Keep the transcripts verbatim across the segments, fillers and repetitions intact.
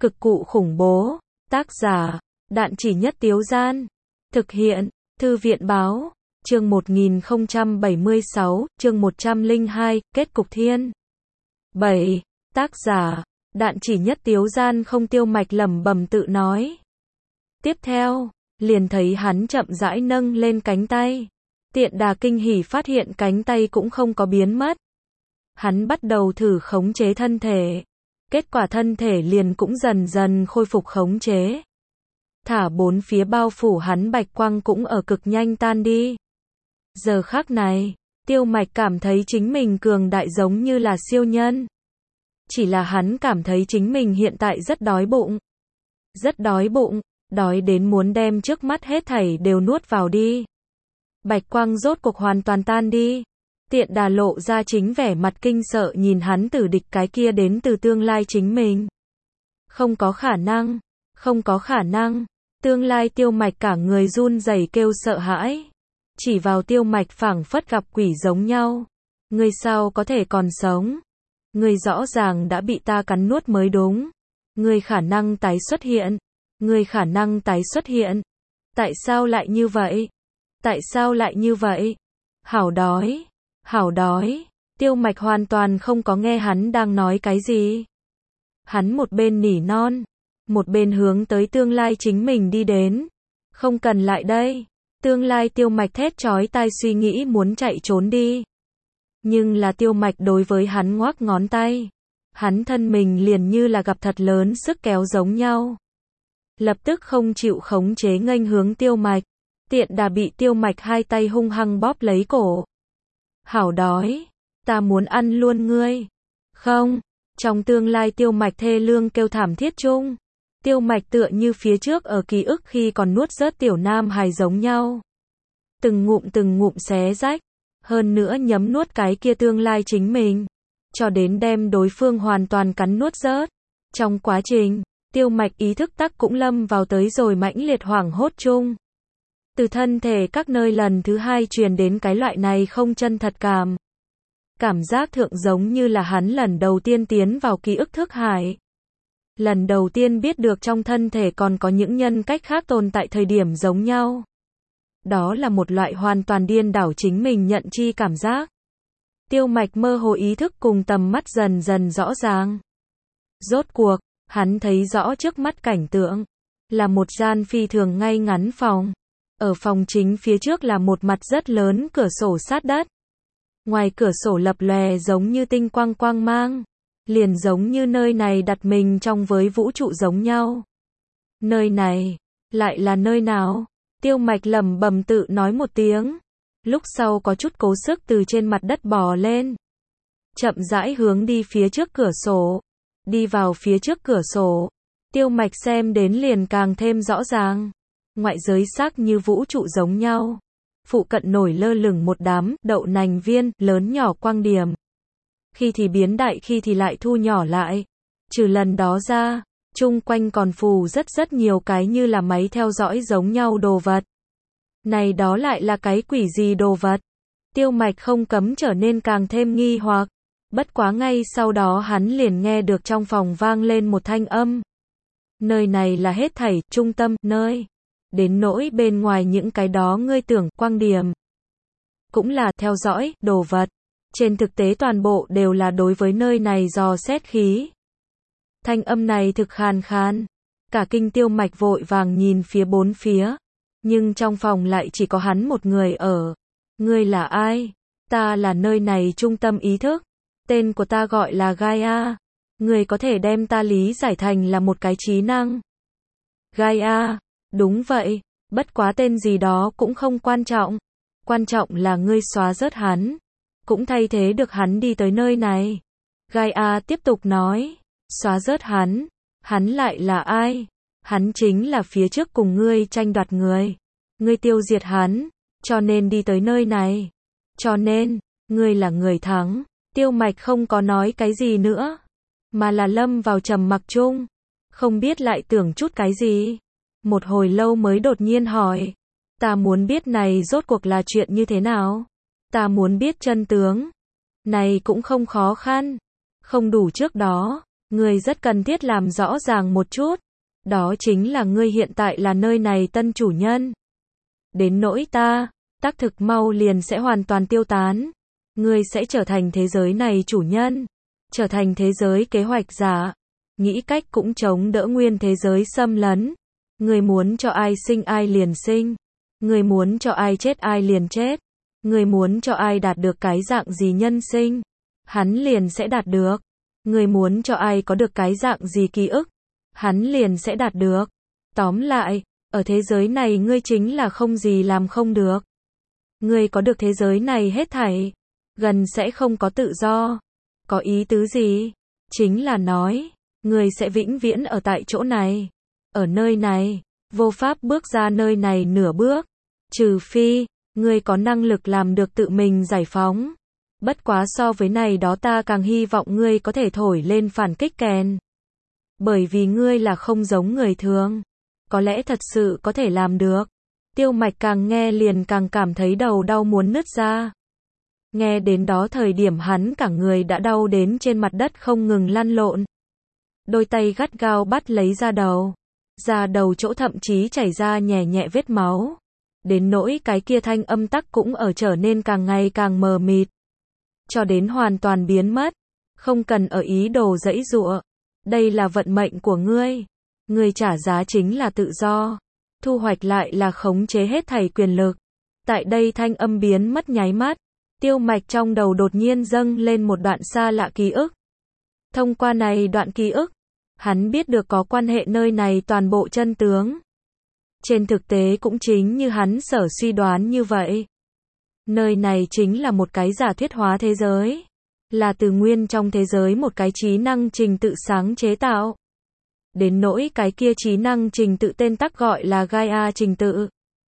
Cực cụ khủng bố. Tác giả, Đạn Chỉ Nhất Tiếu Gian. Thực hiện, Thư viện Báo. Chương một nghìn không trăm bảy mươi sáu, chương một trăm lẻ hai, kết cục thiên. bảy. Tác giả, Đạn Chỉ Nhất Tiếu Gian. Không Tiêu Mạch lẩm bẩm tự nói. Tiếp theo, liền thấy hắn chậm rãi nâng lên cánh tay. Tiện Đà kinh hỉ phát hiện cánh tay cũng không có biến mất. Hắn bắt đầu thử khống chế thân thể. Kết quả thân thể liền cũng dần dần khôi phục khống chế. Thả bốn phía bao phủ hắn bạch quang cũng ở cực nhanh tan đi. Giờ khắc này, Tiêu Mạch cảm thấy chính mình cường đại giống như là siêu nhân. Chỉ là hắn cảm thấy chính mình hiện tại rất đói bụng. Rất đói bụng, đói đến muốn đem trước mắt hết thảy đều nuốt vào đi. Bạch quang rốt cuộc hoàn toàn tan đi. Tiện Đà lộ ra chính vẻ mặt kinh sợ nhìn hắn tử địch cái kia đến từ tương lai chính mình. Không có khả năng, không có khả năng. Tương lai Tiêu Mạch cả người run rẩy kêu sợ hãi. Chỉ vào Tiêu Mạch phảng phất gặp quỷ giống nhau. Ngươi sao có thể còn sống? Ngươi rõ ràng đã bị ta cắn nuốt mới đúng. Ngươi khả năng tái xuất hiện. Ngươi khả năng tái xuất hiện. Tại sao lại như vậy? Tại sao lại như vậy? Hảo đói. Hảo đói. Tiêu Mạch hoàn toàn không có nghe hắn đang nói cái gì. Hắn một bên nỉ non, một bên hướng tới tương lai chính mình đi đến. Không cần lại đây. Tương lai Tiêu Mạch thét chói tai suy nghĩ muốn chạy trốn đi. Nhưng là Tiêu Mạch đối với hắn ngoắc ngón tay. Hắn thân mình liền như là gặp thật lớn sức kéo giống nhau. Lập tức không chịu khống chế nghênh hướng Tiêu Mạch. Tiện Đà bị Tiêu Mạch hai tay hung hăng bóp lấy cổ. Hảo đói. Ta muốn ăn luôn ngươi. Không. Trong tương lai Tiêu Mạch thê lương kêu thảm thiết chung. Tiêu Mạch tựa như phía trước ở ký ức khi còn nuốt rớt tiểu nam hài giống nhau. Từng ngụm từng ngụm xé rách. Hơn nữa nhấm nuốt cái kia tương lai chính mình. Cho đến đem đối phương hoàn toàn cắn nuốt rớt. Trong quá trình, Tiêu Mạch ý thức tắc cũng lâm vào tới rồi mãnh liệt hoảng hốt chung. Từ thân thể các nơi lần thứ hai truyền đến cái loại này không chân thật cảm. Cảm giác thượng giống như là hắn lần đầu tiên tiến vào ký ức thức hải. Lần đầu tiên biết được trong thân thể còn có những nhân cách khác tồn tại thời điểm giống nhau. Đó là một loại hoàn toàn điên đảo chính mình nhận chi cảm giác. Tiêu Mạch mơ hồ ý thức cùng tầm mắt dần dần rõ ràng. Rốt cuộc, hắn thấy rõ trước mắt cảnh tượng. Là một gian phi thường ngay ngắn phòng. Ở phòng chính phía trước là một mặt rất lớn cửa sổ sát đất. Ngoài cửa sổ lập lòe giống như tinh quang quang mang. Liền giống như nơi này đặt mình trong với vũ trụ giống nhau. Nơi này, lại là nơi nào? Tiêu Mạch lẩm bẩm tự nói một tiếng. Lúc sau có chút cố sức từ trên mặt đất bò lên. Chậm rãi hướng đi phía trước cửa sổ. Đi vào phía trước cửa sổ. Tiêu Mạch xem đến liền càng thêm rõ ràng. Ngoại giới xác như vũ trụ giống nhau. Phụ cận nổi lơ lửng một đám đậu nành viên lớn nhỏ quang điểm. Khi thì biến đại khi thì lại thu nhỏ lại. Trừ lần đó ra, chung quanh còn phù rất rất nhiều cái như là máy theo dõi giống nhau đồ vật. Này đó lại là cái quỷ gì đồ vật? Tiêu Mạch không cấm trở nên càng thêm nghi hoặc. Bất quá ngay sau đó hắn liền nghe được trong phòng vang lên một thanh âm. Nơi này là hết thảy trung tâm nơi. Đến nỗi bên ngoài những cái đó ngươi tưởng quang điểm. Cũng là theo dõi đồ vật. Trên thực tế toàn bộ đều là đối với nơi này dò xét khí. Thanh âm này thực khàn khàn. Cả kinh Tiêu Mạch vội vàng nhìn phía bốn phía. Nhưng trong phòng lại chỉ có hắn một người ở. Ngươi là ai? Ta là nơi này trung tâm ý thức. Tên của ta gọi là Gaia. Ngươi có thể đem ta lý giải thành là một cái trí năng. Gaia. Đúng vậy. Bất quá tên gì đó cũng không quan trọng. Quan trọng là ngươi xóa rớt hắn. Cũng thay thế được hắn đi tới nơi này. Gaia tiếp tục nói. Xóa rớt hắn. Hắn lại là ai? Hắn chính là phía trước cùng ngươi tranh đoạt người. Ngươi tiêu diệt hắn. Cho nên đi tới nơi này. Cho nên, ngươi là người thắng. Tiêu Mạch không có nói cái gì nữa. Mà là lâm vào trầm mặc chung. Không biết lại tưởng chút cái gì. Một hồi lâu mới đột nhiên hỏi. Ta muốn biết này rốt cuộc là chuyện như thế nào? Ta muốn biết chân tướng. Này cũng không khó khăn. Không đủ trước đó. Ngươi rất cần thiết làm rõ ràng một chút. Đó chính là ngươi hiện tại là nơi này tân chủ nhân. Đến nỗi ta, tác thực mau liền sẽ hoàn toàn tiêu tán. Ngươi sẽ trở thành thế giới này chủ nhân. Trở thành thế giới kế hoạch giả. Nghĩ cách cũng chống đỡ nguyên thế giới xâm lấn. Ngươi muốn cho ai sinh ai liền sinh. Ngươi muốn cho ai chết ai liền chết. Ngươi muốn cho ai đạt được cái dạng gì nhân sinh, hắn liền sẽ đạt được. Ngươi muốn cho ai có được cái dạng gì ký ức, hắn liền sẽ đạt được. Tóm lại, ở thế giới này ngươi chính là không gì làm không được. Ngươi có được thế giới này hết thảy, gần sẽ không có tự do. Có ý tứ gì? Chính là nói, ngươi sẽ vĩnh viễn ở tại chỗ này. Ở nơi này, vô pháp bước ra nơi này nửa bước. Trừ phi, ngươi có năng lực làm được tự mình giải phóng. Bất quá so với này đó ta càng hy vọng ngươi có thể thổi lên phản kích kèn. Bởi vì ngươi là không giống người thường. Có lẽ thật sự có thể làm được. Tiêu Mạch càng nghe liền càng cảm thấy đầu đau muốn nứt ra. Nghe đến đó thời điểm hắn cả người đã đau đến trên mặt đất không ngừng lăn lộn. Đôi tay gắt gao bắt lấy da đầu. Da đầu chỗ thậm chí chảy ra nhẹ nhẹ vết máu. Đến nỗi cái kia thanh âm tắc cũng ở trở nên càng ngày càng mờ mịt. Cho đến hoàn toàn biến mất. Không cần ở ý đồ giãy giụa. Đây là vận mệnh của ngươi. Ngươi trả giá chính là tự do. Thu hoạch lại là khống chế hết thảy quyền lực. Tại đây thanh âm biến mất nháy mắt. Tiêu Mạch trong đầu đột nhiên dâng lên một đoạn xa lạ ký ức. Thông qua này đoạn ký ức, hắn biết được có quan hệ nơi này toàn bộ chân tướng. Trên thực tế cũng chính như hắn sở suy đoán như vậy. Nơi này chính là một cái giả thuyết hóa thế giới. Là từ nguyên trong thế giới một cái trí năng trình tự sáng chế tạo. Đến nỗi cái kia trí năng trình tự tên tắc gọi là Gaia trình tự.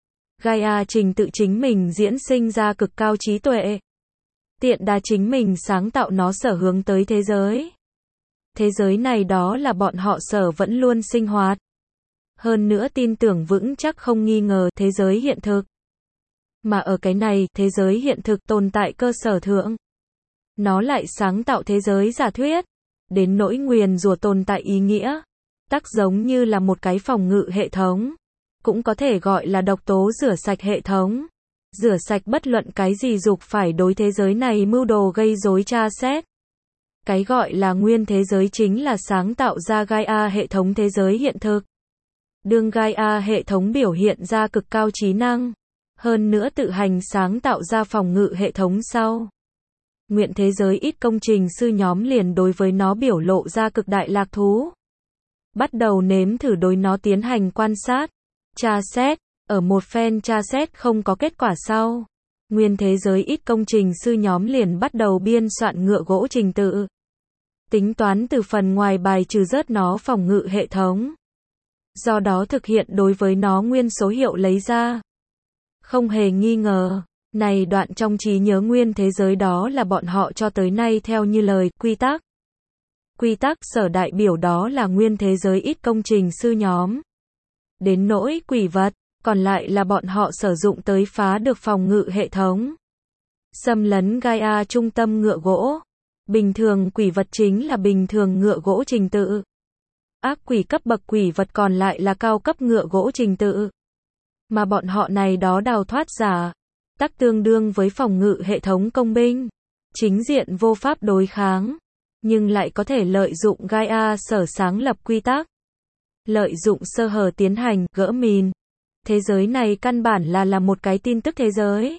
Gaia trình tự chính mình diễn sinh ra cực cao trí tuệ. Tiện đa chính mình sáng tạo nó sở hướng tới thế giới. Thế giới này đó là bọn họ sở vẫn luôn sinh hoạt. Hơn nữa tin tưởng vững chắc không nghi ngờ thế giới hiện thực. Mà ở cái này, thế giới hiện thực tồn tại cơ sở thượng. Nó lại sáng tạo thế giới giả thuyết. Đến nỗi nguyền rủa tồn tại ý nghĩa. Tắc giống như là một cái phòng ngự hệ thống. Cũng có thể gọi là độc tố rửa sạch hệ thống. Rửa sạch bất luận cái gì dục phải đối thế giới này mưu đồ gây rối tra xét. Cái gọi là nguyên thế giới chính là sáng tạo ra Gaia hệ thống thế giới hiện thực. Đương Gaia hệ thống biểu hiện ra cực cao trí năng. Hơn nữa tự hành sáng tạo ra phòng ngự hệ thống sau. Nguyện thế giới ít công trình sư nhóm liền đối với nó biểu lộ ra cực đại lạc thú. Bắt đầu nếm thử đối nó tiến hành quan sát, tra xét. Ở một phen tra xét không có kết quả sau. Nguyên thế giới ít công trình sư nhóm liền bắt đầu biên soạn ngựa gỗ trình tự. Tính toán từ phần ngoài bài trừ rớt nó phòng ngự hệ thống. Do đó thực hiện đối với nó nguyên số hiệu lấy ra. Không hề nghi ngờ, này đoạn trong trí nhớ nguyên thế giới đó là bọn họ cho tới nay theo như lời, quy tắc. Quy tắc sở đại biểu đó là nguyên thế giới ít công trình sư nhóm. Đến nỗi quỷ vật, còn lại là bọn họ sử dụng tới phá được phòng ngự hệ thống. Xâm lấn Gaia trung tâm ngựa gỗ. Bình thường quỷ vật chính là bình thường ngựa gỗ trình tự. Ác quỷ cấp bậc quỷ vật còn lại là cao cấp ngựa gỗ trình tự. Mà bọn họ này đó đào thoát giả, tắc tương đương với phòng ngự hệ thống công binh. Chính diện vô pháp đối kháng, nhưng lại có thể lợi dụng Gaia sở sáng lập quy tắc. Lợi dụng sơ hở tiến hành gỡ mìn. Thế giới này căn bản là là một cái tin tức thế giới.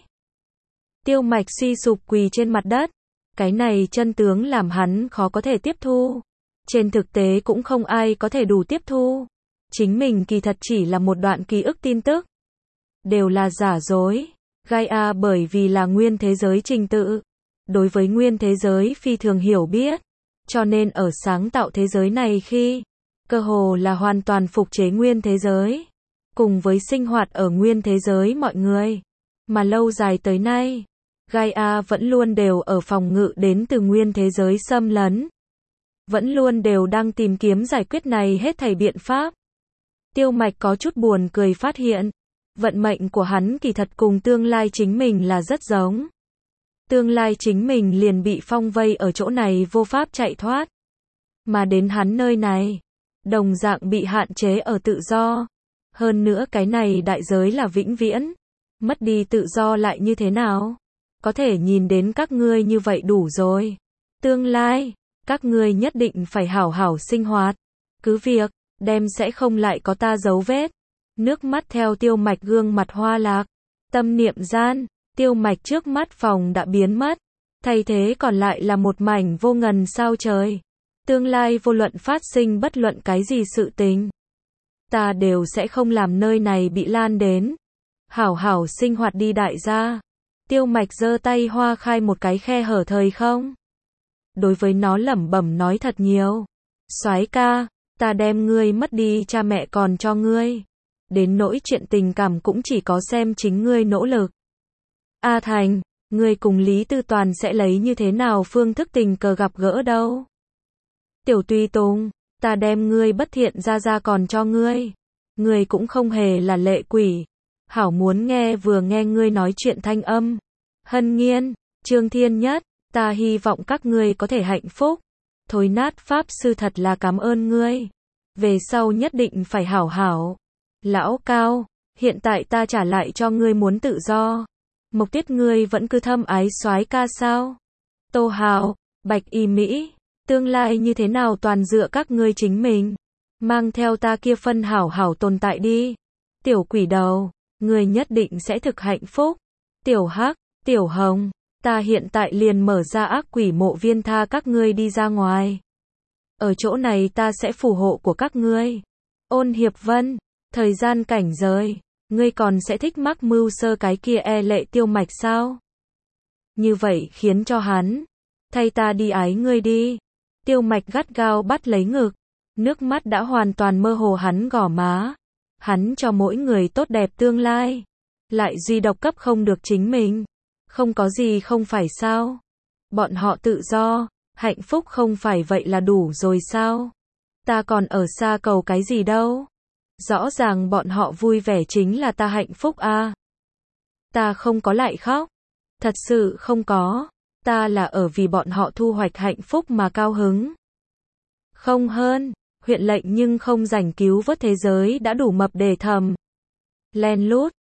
Tiêu Mạch suy sụp quỳ trên mặt đất. Cái này chân tướng làm hắn khó có thể tiếp thu. Trên thực tế cũng không ai có thể đủ tiếp thu. Chính mình kỳ thật chỉ là một đoạn ký ức tin tức. Đều là giả dối. Gaia bởi vì là nguyên thế giới trình tự. Đối với nguyên thế giới phi thường hiểu biết. Cho nên ở sáng tạo thế giới này khi, cơ hồ là hoàn toàn phục chế nguyên thế giới. Cùng với sinh hoạt ở nguyên thế giới mọi người. Mà lâu dài tới nay, Gaia vẫn luôn đều ở phòng ngự đến từ nguyên thế giới xâm lấn. Vẫn luôn đều đang tìm kiếm giải quyết này hết thảy biện pháp. Tiêu Mạch có chút buồn cười phát hiện. Vận mệnh của hắn kỳ thật cùng tương lai chính mình là rất giống. Tương lai chính mình liền bị phong vây ở chỗ này vô pháp chạy thoát. mà đến hắn nơi này, đồng dạng bị hạn chế ở tự do. Hơn nữa cái này đại giới là vĩnh viễn. Mất đi tự do lại như thế nào? Có thể nhìn đến các ngươi như vậy đủ rồi. Tương lai, các ngươi nhất định phải hảo hảo sinh hoạt. Cứ việc, đem sẽ không lại có ta dấu vết. Nước mắt theo Tiêu Mạch gương mặt hoa lạc. Tâm niệm gian, Tiêu Mạch trước mắt phòng đã biến mất. Thay thế còn lại là một mảnh vô ngần sao trời. Tương lai vô luận phát sinh bất luận cái gì sự tình, ta đều sẽ không làm nơi này bị lan đến. Hảo hảo sinh hoạt đi đại gia. Tiêu Mạch giơ tay hoa khai một cái khe hở thời không. Đối với nó lẩm bẩm nói thật nhiều. Soái ca, ta đem ngươi mất đi cha mẹ còn cho ngươi. Đến nỗi chuyện tình cảm cũng chỉ có xem chính ngươi nỗ lực. A Thành, ngươi cùng Lý Tư Toàn sẽ lấy như thế nào phương thức tình cờ gặp gỡ đâu? Tiểu Tùy Tùng, ta đem ngươi bất thiện ra ra còn cho ngươi. Ngươi cũng không hề là lệ quỷ. Hảo muốn nghe vừa nghe ngươi nói chuyện thanh âm. Hân Nghiên, Trương Thiên Nhất, ta hy vọng các ngươi có thể hạnh phúc. Thối nát pháp sư thật là cảm ơn ngươi. Về sau nhất định phải hảo hảo. Lão Cao, hiện tại ta trả lại cho ngươi muốn tự do. Mộc Tiết ngươi vẫn cứ thâm ái soái ca sao? Tô Hào, Bạch Y Mỹ, tương lai như thế nào toàn dựa các ngươi chính mình. Mang theo ta kia phân hảo hảo tồn tại đi. Tiểu quỷ đầu, ngươi nhất định sẽ thực hạnh phúc. Tiểu Hắc, Tiểu Hồng, ta hiện tại liền mở ra ác quỷ mộ viên tha các ngươi đi ra ngoài. Ở chỗ này ta sẽ phù hộ của các ngươi. Ôn Hiệp Vân, thời gian cảnh giới, ngươi còn sẽ thích mắc mưu sơ cái kia e lệ Tiêu Mạch sao? Như vậy khiến cho hắn, thay ta đi ái ngươi đi. Tiêu Mạch gắt gao bắt lấy ngực, nước mắt đã hoàn toàn mơ hồ hắn gò má. Hắn cho mỗi người tốt đẹp tương lai, lại duy độc cấp không được chính mình. Không có gì không phải sao? Bọn họ tự do, hạnh phúc không phải vậy là đủ rồi sao? Ta còn ở xa cầu cái gì đâu? Rõ ràng bọn họ vui vẻ chính là ta hạnh phúc à? Ta không có lại khóc. Thật sự không có. Ta là ở vì bọn họ thu hoạch hạnh phúc mà cao hứng. Không hơn, huyện lệnh nhưng không rảnh cứu vớt thế giới đã đủ mập để thầm. Len lút,